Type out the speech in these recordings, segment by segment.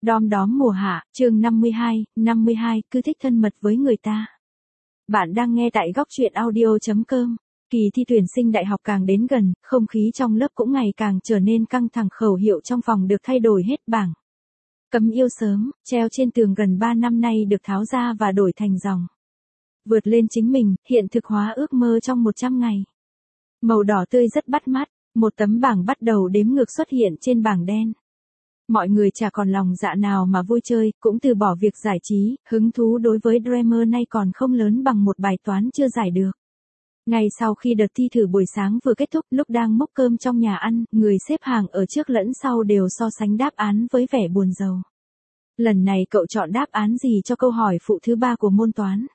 Đom đóm mùa hạ, chương 52, cứ thích thân mật với người ta. Bạn đang nghe tại góc truyện audio.com. Kỳ thi tuyển sinh đại học càng đến gần, không khí trong lớp cũng ngày càng trở nên căng thẳng, khẩu hiệu trong phòng được thay đổi hết bảng. Cấm yêu sớm, treo trên tường gần 3 năm nay được tháo ra và đổi thành dòng. Vượt lên chính mình, hiện thực hóa ước mơ trong 100 ngày. Màu đỏ tươi rất bắt mắt, một tấm bảng bắt đầu đếm ngược xuất hiện trên bảng đen. Mọi người chả còn lòng dạ nào mà vui chơi, cũng từ bỏ việc giải trí, hứng thú đối với Dreamer nay còn không lớn bằng một bài toán chưa giải được. Ngay sau khi đợt thi thử buổi sáng vừa kết thúc, lúc đang múc cơm trong nhà ăn, người xếp hàng ở trước lẫn sau đều so sánh đáp án với vẻ buồn rầu. Lần này cậu chọn đáp án gì cho câu hỏi phụ thứ 3 của môn toán?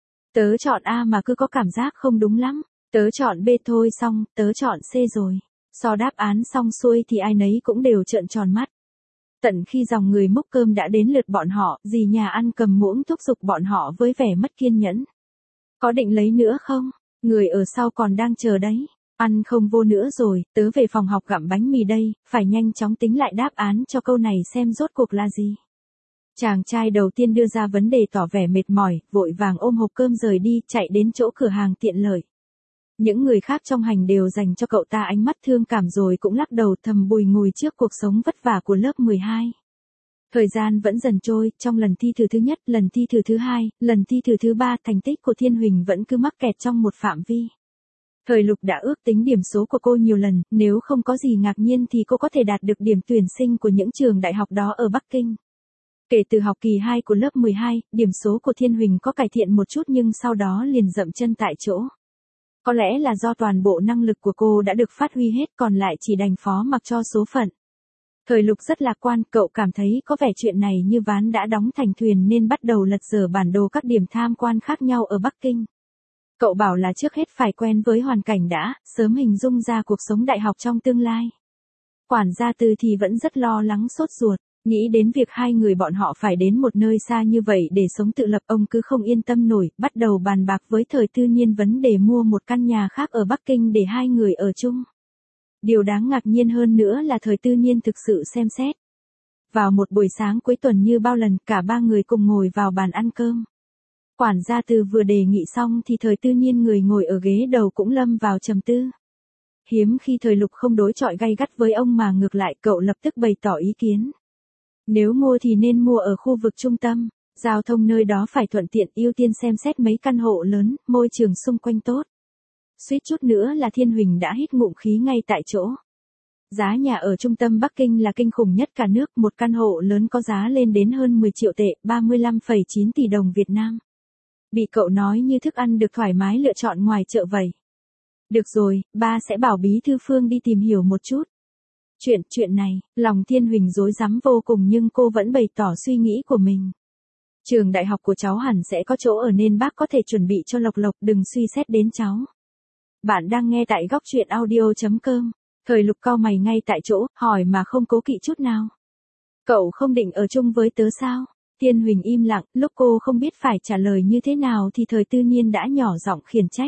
Tớ chọn A mà cứ có cảm giác không đúng lắm. Tớ chọn B thôi, xong, tớ chọn C rồi. So đáp án xong xuôi thì ai nấy cũng đều trợn tròn mắt. Tận khi dòng người múc cơm đã đến lượt bọn họ, dì nhà ăn cầm muỗng thúc giục bọn họ với vẻ mất kiên nhẫn. Có định lấy nữa không? Người ở sau còn đang chờ đấy. Ăn không vô nữa rồi, tớ về phòng học gặm bánh mì đây, phải nhanh chóng tính lại đáp án cho câu này xem rốt cuộc là gì. Chàng trai đầu tiên đưa ra vấn đề tỏ vẻ mệt mỏi, vội vàng ôm hộp cơm rời đi, chạy đến chỗ cửa hàng tiện lợi. Những người khác trong hành đều dành cho cậu ta ánh mắt thương cảm rồi cũng lắc đầu thầm bùi ngùi trước cuộc sống vất vả của lớp 12. Thời gian vẫn dần trôi, trong lần thi thử thứ nhất, lần thi thử thứ hai, lần thi thử thứ ba, thành tích của Thiên Huỳnh vẫn cứ mắc kẹt trong một phạm vi. Thời Lục đã ước tính điểm số của cô nhiều lần, nếu không có gì ngạc nhiên thì cô có thể đạt được điểm tuyển sinh của những trường đại học đó ở Bắc Kinh. Kể từ học kỳ 2 của lớp 12, điểm số của Thiên Huỳnh có cải thiện một chút nhưng sau đó liền dậm chân tại chỗ. Có lẽ là do toàn bộ năng lực của cô đã được phát huy hết, còn lại chỉ đành phó mặc cho số phận. Thời Lục rất lạc quan, cậu cảm thấy có vẻ chuyện này như ván đã đóng thành thuyền nên bắt đầu lật dở bản đồ các điểm tham quan khác nhau ở Bắc Kinh. Cậu bảo là trước hết phải quen với hoàn cảnh đã, sớm hình dung ra cuộc sống đại học trong tương lai. Quản gia Từ thì vẫn rất lo lắng sốt ruột, nghĩ đến việc hai người bọn họ phải đến một nơi xa như vậy để sống tự lập, ông cứ không yên tâm nổi, bắt đầu bàn bạc với Thời Tư Niên vấn đề mua một căn nhà khác ở Bắc Kinh để hai người ở chung. Điều đáng ngạc nhiên hơn nữa là Thời Tư Niên thực sự xem xét. Vào một buổi sáng cuối tuần như bao lần, cả ba người cùng ngồi vào bàn ăn cơm. Quản gia Từ vừa đề nghị xong thì Thời Tư Niên người ngồi ở ghế đầu cũng lâm vào trầm tư. Hiếm khi Thời Lục không đối chọi gay gắt với ông mà ngược lại cậu lập tức bày tỏ ý kiến. Nếu mua thì nên mua ở khu vực trung tâm, giao thông nơi đó phải thuận tiện, ưu tiên xem xét mấy căn hộ lớn, môi trường xung quanh tốt. Suýt chút nữa là Thiên Huỳnh đã hít ngụm khí ngay tại chỗ. Giá nhà ở trung tâm Bắc Kinh là kinh khủng nhất cả nước, một căn hộ lớn có giá lên đến hơn 10 triệu tệ, 35,9 tỷ đồng Việt Nam. Bị cậu nói như thức ăn được thoải mái lựa chọn ngoài chợ vậy. Được rồi, ba sẽ bảo bí thư Phương đi tìm hiểu một chút. Chuyện này, lòng Thiên Huỳnh rối rắm vô cùng nhưng cô vẫn bày tỏ suy nghĩ của mình. Trường đại học của cháu hẳn sẽ có chỗ ở nên bác có thể chuẩn bị cho Lộc Lộc, đừng suy xét đến cháu. Bạn đang nghe tại góc truyện audio.com. Thời Lục cau mày ngay tại chỗ, hỏi mà không cố kỵ chút nào. Cậu không định ở chung với tớ sao? Thiên Huỳnh im lặng, lúc cô không biết phải trả lời như thế nào thì Thời Tư Niên đã nhỏ giọng khiển trách.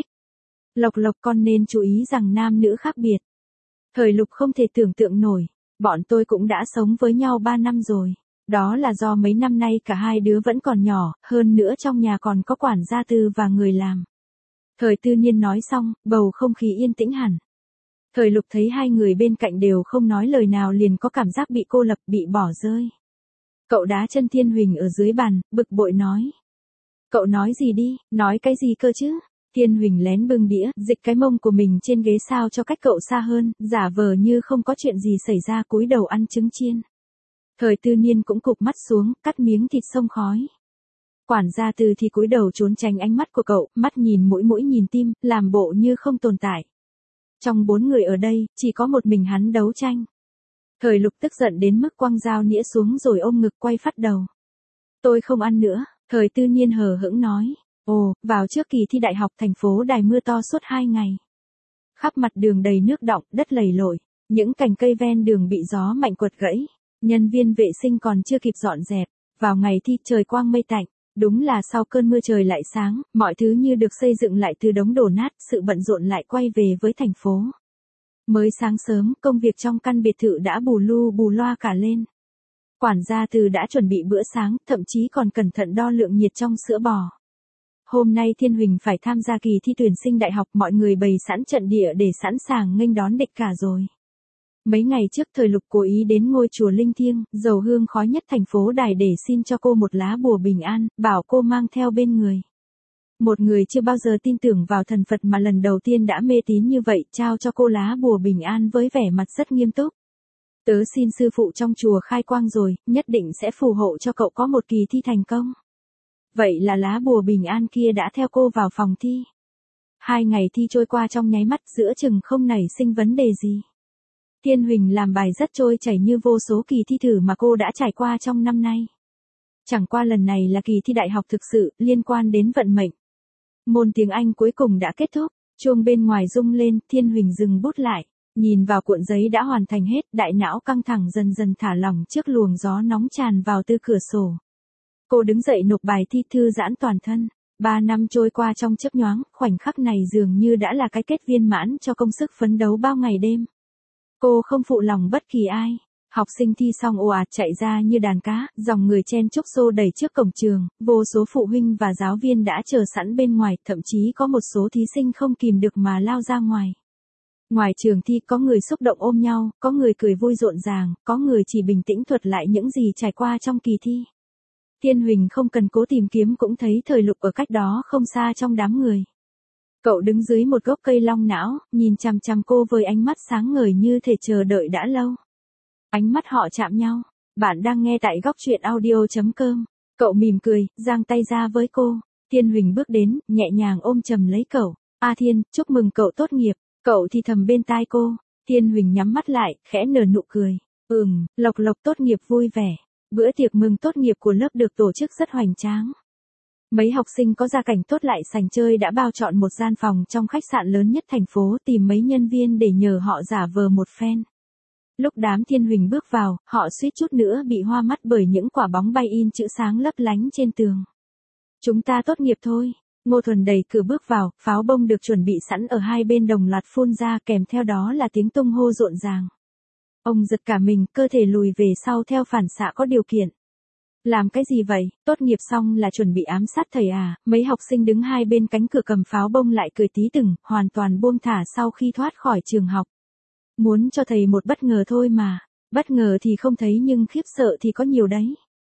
Lộc con nên chú ý rằng nam nữ khác biệt. Thời Lục không thể tưởng tượng nổi, bọn tôi cũng đã sống với nhau 3 năm rồi. Đó là do mấy năm nay cả hai đứa vẫn còn nhỏ, hơn nữa trong nhà còn có quản gia Tư và người làm. Thời Tư Niên nói xong, bầu không khí yên tĩnh hẳn. Thời Lục thấy hai người bên cạnh đều không nói lời nào liền có cảm giác bị cô lập, bị bỏ rơi. Cậu đá chân Thiên Huỳnh ở dưới bàn, bực bội nói. Cậu nói gì đi, nói cái gì cơ chứ? Thiên Huỳnh lén bưng đĩa, dịch cái mông của mình trên ghế sao cho cách cậu xa hơn, giả vờ như không có chuyện gì xảy ra, cúi đầu ăn trứng chiên. Thời Tư Niên cũng cụp mắt xuống, cắt miếng thịt xông khói. Quản gia Từ thì cúi đầu trốn tránh ánh mắt của cậu, mắt nhìn mũi nhìn tim, làm bộ như không tồn tại. Trong 4 người ở đây, chỉ có một mình hắn đấu tranh. Thời Lục tức giận đến mức quăng dao nĩa xuống rồi ôm ngực quay phát đầu. Tôi không ăn nữa, Thời Tư Niên hờ hững nói. Ồ, vào trước kỳ thi đại học thành phố Đài mưa to suốt 2 ngày. Khắp mặt đường đầy nước đọng, đất lầy lội, những cành cây ven đường bị gió mạnh quật gãy. Nhân viên vệ sinh còn chưa kịp dọn dẹp. Vào ngày thi trời quang mây tạnh, đúng là sau cơn mưa trời lại sáng, mọi thứ như được xây dựng lại từ đống đổ nát, sự bận rộn lại quay về với thành phố. Mới sáng sớm, công việc trong căn biệt thự đã bù lu bù loa cả lên. Quản gia Từ đã chuẩn bị bữa sáng, thậm chí còn cẩn thận đo lượng nhiệt trong sữa bò. Hôm nay Thiên Huỳnh phải tham gia kỳ thi tuyển sinh đại học, mọi người bày sẵn trận địa để sẵn sàng nghênh đón địch cả rồi. Mấy ngày trước Thời Lục cố ý đến ngôi chùa linh thiêng, dầu hương khói nhất thành phố Đài để xin cho cô một lá bùa bình an, bảo cô mang theo bên người. Một người chưa bao giờ tin tưởng vào thần Phật mà lần đầu tiên đã mê tín như vậy, trao cho cô lá bùa bình an với vẻ mặt rất nghiêm túc. Tớ xin sư phụ trong chùa khai quang rồi, nhất định sẽ phù hộ cho cậu có một kỳ thi thành công. Vậy là lá bùa bình an kia đã theo cô vào phòng thi. 2 ngày thi trôi qua trong nháy mắt, giữa chừng không nảy sinh vấn đề gì. Thiên Huỳnh làm bài rất trôi chảy như vô số kỳ thi thử mà cô đã trải qua trong năm nay. Chẳng qua lần này là kỳ thi đại học thực sự, liên quan đến vận mệnh. Môn tiếng Anh cuối cùng đã kết thúc, chuông bên ngoài rung lên, Thiên Huỳnh dừng bút lại, nhìn vào cuộn giấy đã hoàn thành hết, đại não căng thẳng dần dần thả lỏng trước luồng gió nóng tràn vào từ cửa sổ. Cô đứng dậy nộp bài thi, thư giãn toàn thân. 3 năm trôi qua trong chớp nhoáng, khoảnh khắc này dường như đã là cái kết viên mãn cho công sức phấn đấu bao ngày đêm. Cô không phụ lòng bất kỳ ai. Học sinh thi xong ồ ạt chạy ra như đàn cá, dòng người chen chúc xô đẩy trước cổng trường, vô số phụ huynh và giáo viên đã chờ sẵn bên ngoài, thậm chí có một số thí sinh không kìm được mà lao ra ngoài. Ngoài trường thi có người xúc động ôm nhau, có người cười vui rộn ràng, có người chỉ bình tĩnh thuật lại những gì trải qua trong kỳ thi. Thiên Huỳnh không cần cố tìm kiếm cũng thấy Thời Lục ở cách đó không xa trong đám người. Cậu đứng dưới một gốc cây long não, nhìn chằm chằm cô với ánh mắt sáng ngời như thể chờ đợi đã lâu. Ánh mắt họ chạm nhau. Bạn đang nghe tại góc truyện audio.com. Cậu mỉm cười, giang tay ra với cô. Thiên Huỳnh bước đến, nhẹ nhàng ôm chầm lấy cậu. A Thiên, chúc mừng cậu tốt nghiệp. Cậu thì thầm bên tai cô. Thiên Huỳnh nhắm mắt lại, khẽ nở nụ cười. Lộc Lộc tốt nghiệp vui vẻ. Bữa tiệc mừng tốt nghiệp của lớp được tổ chức rất hoành tráng. Mấy học sinh có gia cảnh tốt lại sành chơi đã bao trọn một gian phòng trong khách sạn lớn nhất thành phố, tìm mấy nhân viên để nhờ họ giả vờ một phen. Lúc đám Thiên Huỳnh bước vào, họ suýt chút nữa bị hoa mắt bởi những quả bóng bay in chữ sáng lấp lánh trên tường. Chúng ta tốt nghiệp thôi. Ngô Thuần đẩy cửa bước vào, pháo bông được chuẩn bị sẵn ở hai bên đồng loạt phun ra, kèm theo đó là tiếng tung hô rộn ràng. Ông giật cả mình, cơ thể lùi về sau theo phản xạ có điều kiện. Làm cái gì vậy, tốt nghiệp xong là chuẩn bị ám sát thầy à? Mấy học sinh đứng hai bên cánh cửa cầm pháo bông lại cười tí từng, hoàn toàn buông thả sau khi thoát khỏi trường học. Muốn cho thầy một bất ngờ thôi mà. Bất ngờ thì không thấy nhưng khiếp sợ thì có nhiều đấy.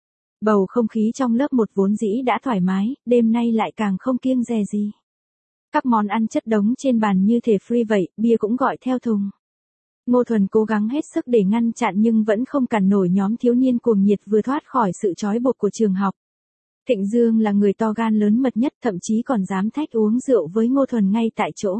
Bầu không khí trong lớp một vốn dĩ đã thoải mái, đêm nay lại càng không kiêng dè gì. Các món ăn chất đống trên bàn như thể free vậy, bia cũng gọi theo thùng. Ngô Thuần cố gắng hết sức để ngăn chặn nhưng vẫn không cản nổi nhóm thiếu niên cuồng nhiệt vừa thoát khỏi sự trói buộc của trường học. Thịnh Dương là người to gan lớn mật nhất, thậm chí còn dám thách uống rượu với Ngô Thuần ngay tại chỗ.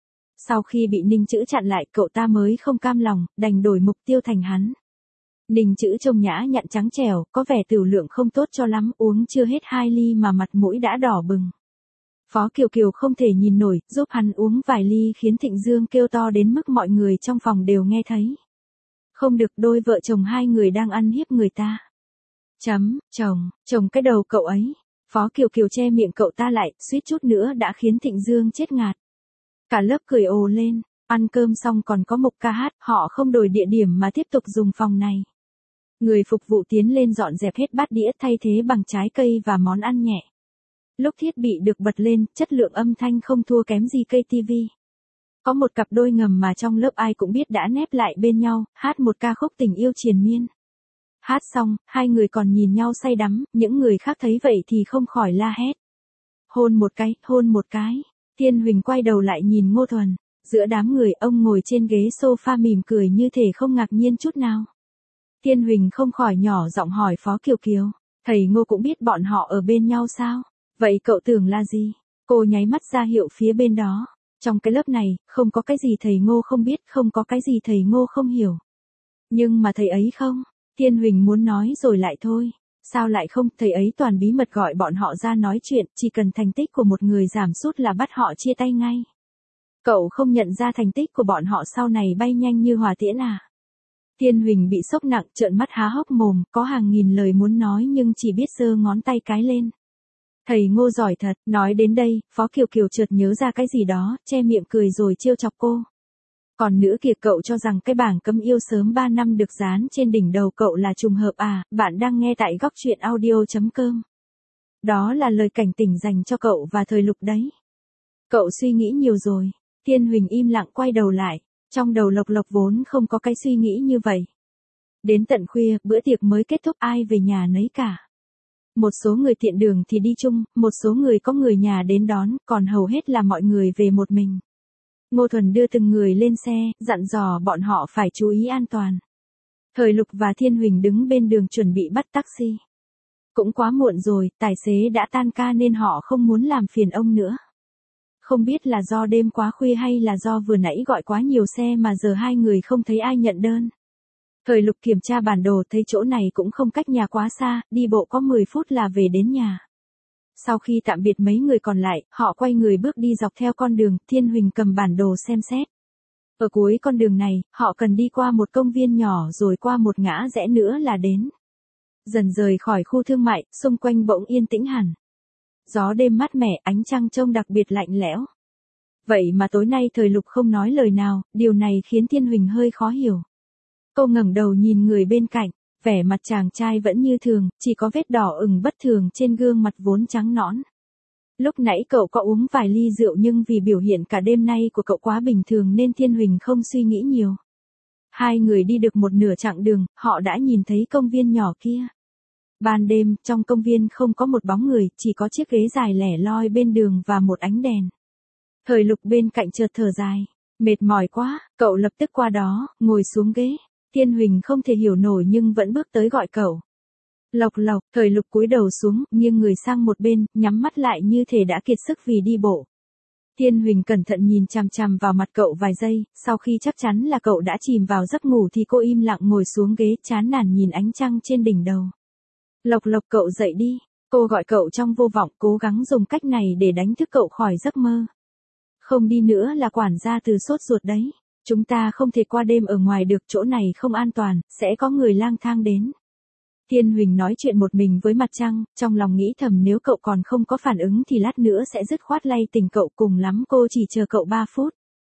Sau khi bị Ninh Chữ chặn lại, cậu ta mới không cam lòng, đành đổi mục tiêu thành hắn. Ninh Chữ trông nhã nhặn trắng trẻo, có vẻ tửu lượng không tốt cho lắm, uống chưa hết 2 ly mà mặt mũi đã đỏ bừng. Phó Kiều Kiều không thể nhìn nổi, giúp hắn uống vài ly khiến Thịnh Dương kêu to đến mức mọi người trong phòng đều nghe thấy. Không được, đôi vợ chồng hai người đang ăn hiếp người ta. Chồng cái đầu cậu ấy. Phó Kiều Kiều che miệng cậu ta lại, suýt chút nữa đã khiến Thịnh Dương chết ngạt. Cả lớp cười ồ lên, ăn cơm xong còn có mục ca hát, họ không đổi địa điểm mà tiếp tục dùng phòng này. Người phục vụ tiến lên dọn dẹp hết bát đĩa thay thế bằng trái cây và món ăn nhẹ. Lúc thiết bị được bật lên, chất lượng âm thanh không thua kém gì cây TV. Có một cặp đôi ngầm mà trong lớp ai cũng biết đã nép lại bên nhau, hát một ca khúc tình yêu triền miên. Hát xong, hai người còn nhìn nhau say đắm, những người khác thấy vậy thì không khỏi la hét. Hôn một cái. Thiên Huỳnh quay đầu lại nhìn Ngô Thuần. Giữa đám người, ông ngồi trên ghế sofa mỉm cười như thể không ngạc nhiên chút nào. Thiên Huỳnh không khỏi nhỏ giọng hỏi Phó Kiều Kiều. Thầy Ngô cũng biết bọn họ ở bên nhau sao? Vậy cậu tưởng là gì? Cô nháy mắt ra hiệu phía bên đó. Trong cái lớp này, không có cái gì thầy Ngô không biết, không có cái gì thầy Ngô không hiểu. Nhưng mà thầy ấy không. Thiên Huỳnh muốn nói rồi lại thôi. Sao lại không, thầy ấy toàn bí mật gọi bọn họ ra nói chuyện, chỉ cần thành tích của một người giảm sút là bắt họ chia tay ngay. Cậu không nhận ra thành tích của bọn họ sau này bay nhanh như hỏa tiễn à? Thiên Huỳnh bị sốc nặng, trợn mắt há hốc mồm, có hàng nghìn lời muốn nói nhưng chỉ biết giơ ngón tay cái lên. Thầy Ngô giỏi thật, nói đến đây, Phó Kiều Kiều chợt nhớ ra cái gì đó, che miệng cười rồi trêu chọc cô. Còn nữa kìa, cậu cho rằng cái bảng cấm yêu sớm 3 năm được dán trên đỉnh đầu cậu là trùng hợp à? Bạn đang nghe tại góc truyện audio.com. Đó là lời cảnh tỉnh dành cho cậu và thời Lục đấy. Cậu suy nghĩ nhiều rồi. Thiên Huỳnh im lặng quay đầu lại. Trong đầu Lộc Lộc vốn không có cái suy nghĩ như vậy. Đến tận khuya, bữa tiệc mới kết thúc, ai về nhà nấy cả. Một số người tiện đường thì đi chung, một số người có người nhà đến đón, còn hầu hết là mọi người về một mình. Ngô Thuần đưa từng người lên xe, dặn dò bọn họ phải chú ý an toàn. Thời Lục và Thiên Huỳnh đứng bên đường chuẩn bị bắt taxi. Cũng quá muộn rồi, tài xế đã tan ca nên họ không muốn làm phiền ông nữa. Không biết là do đêm quá khuya hay là do vừa nãy gọi quá nhiều xe mà giờ hai người không thấy ai nhận đơn. Thời Lục kiểm tra bản đồ thấy chỗ này cũng không cách nhà quá xa, đi bộ có 10 phút là về đến nhà. Sau khi tạm biệt mấy người còn lại, họ quay người bước đi dọc theo con đường, Thiên Huỳnh cầm bản đồ xem xét. Ở cuối con đường này, họ cần đi qua một công viên nhỏ rồi qua một ngã rẽ nữa là đến. Dần rời khỏi khu thương mại, xung quanh bỗng yên tĩnh hẳn. Gió đêm mát mẻ, ánh trăng trông đặc biệt lạnh lẽo. Vậy mà tối nay Thời Lục không nói lời nào, điều này khiến Thiên Huỳnh hơi khó hiểu. Cô ngẩng đầu nhìn người bên cạnh, vẻ mặt chàng trai vẫn như thường, chỉ có vết đỏ ửng bất thường trên gương mặt vốn trắng nõn. Lúc nãy cậu có uống vài ly rượu nhưng vì biểu hiện cả đêm nay của cậu quá bình thường nên Thiên Huỳnh không suy nghĩ nhiều. Hai người đi được một nửa chặng đường, họ đã nhìn thấy công viên nhỏ kia. Ban đêm, trong công viên không có một bóng người, chỉ có chiếc ghế dài lẻ loi bên đường và một ánh đèn. Thời Lục bên cạnh chợt thở dài. Mệt mỏi quá, cậu lập tức qua đó, ngồi xuống ghế. Thiên Huỳnh không thể hiểu nổi nhưng vẫn bước tới gọi cậu. Lộc Lộc, Thời Lục cúi đầu xuống, nghiêng người sang một bên, nhắm mắt lại như thể đã kiệt sức vì đi bộ. Thiên Huỳnh cẩn thận nhìn chằm chằm vào mặt cậu vài giây, sau khi chắc chắn là cậu đã chìm vào giấc ngủ thì cô im lặng ngồi xuống ghế, chán nản nhìn ánh trăng trên đỉnh đầu. Lộc Lộc, cậu dậy đi. Cô gọi cậu trong vô vọng, cố gắng dùng cách này để đánh thức cậu khỏi giấc mơ. Không đi nữa là quản gia Từ sốt ruột đấy. Chúng ta không thể qua đêm ở ngoài được, chỗ này không an toàn, sẽ có người lang thang đến. Thiên Huỳnh nói chuyện một mình với mặt trăng, trong lòng nghĩ thầm nếu cậu còn không có phản ứng thì lát nữa sẽ dứt khoát lay tỉnh cậu, cùng lắm cô chỉ chờ cậu 3 phút.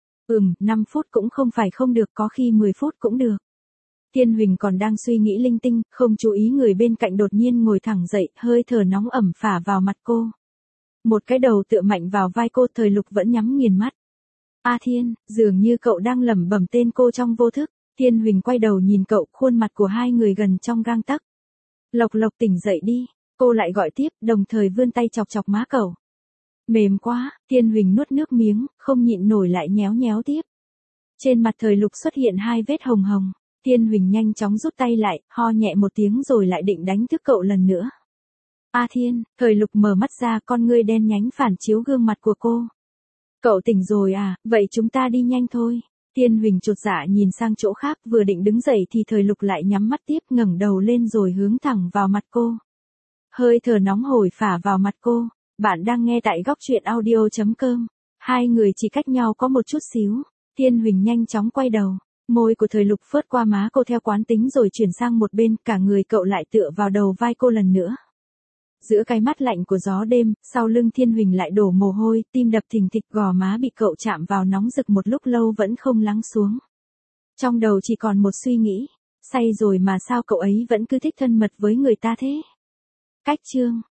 5 phút cũng không phải không được, có khi 10 phút cũng được. Thiên Huỳnh còn đang suy nghĩ linh tinh, không chú ý người bên cạnh đột nhiên ngồi thẳng dậy, hơi thở nóng ẩm phả vào mặt cô. Một cái đầu tựa mạnh vào vai cô, Thời Lục vẫn nhắm nghiền mắt. A Thiên, dường như cậu đang lẩm bẩm tên cô trong vô thức. Thiên Huỳnh quay đầu nhìn cậu, khuôn mặt của hai người gần trong gang tấc. Lộc Lộc, tỉnh dậy đi. Cô lại gọi tiếp, đồng thời vươn tay chọc chọc má cậu. Mềm quá, Thiên Huỳnh nuốt nước miếng, không nhịn nổi lại nhéo nhéo tiếp. Trên mặt Thời Lục xuất hiện 2 vết hồng hồng. Thiên Huỳnh nhanh chóng rút tay lại, ho nhẹ một tiếng rồi lại định đánh thức cậu lần nữa. A Thiên, Thời Lục mở mắt ra, con ngươi đen nhánh phản chiếu gương mặt của cô. Cậu tỉnh rồi à, vậy chúng ta đi nhanh thôi. Thiên Huỳnh chột dạ nhìn sang chỗ khác, vừa định đứng dậy thì Thời Lục lại nhắm mắt tiếp, ngẩng đầu lên rồi hướng thẳng vào mặt cô. Hơi thở nóng hổi phả vào mặt cô. Bạn đang nghe tại góc truyện audio.com. Hai người chỉ cách nhau có một chút xíu. Thiên Huỳnh nhanh chóng quay đầu. Môi của Thời Lục phớt qua má cô theo quán tính rồi chuyển sang một bên, cả người cậu lại tựa vào đầu vai cô lần nữa. Giữa cái mát lạnh của gió đêm, sau lưng Thiên Huỳnh lại đổ mồ hôi, tim đập thình thịch, gò má bị cậu chạm vào nóng rực một lúc lâu vẫn không lắng xuống. Trong đầu chỉ còn một suy nghĩ, say rồi mà sao cậu ấy vẫn cứ thích thân mật với người ta thế? Cách chương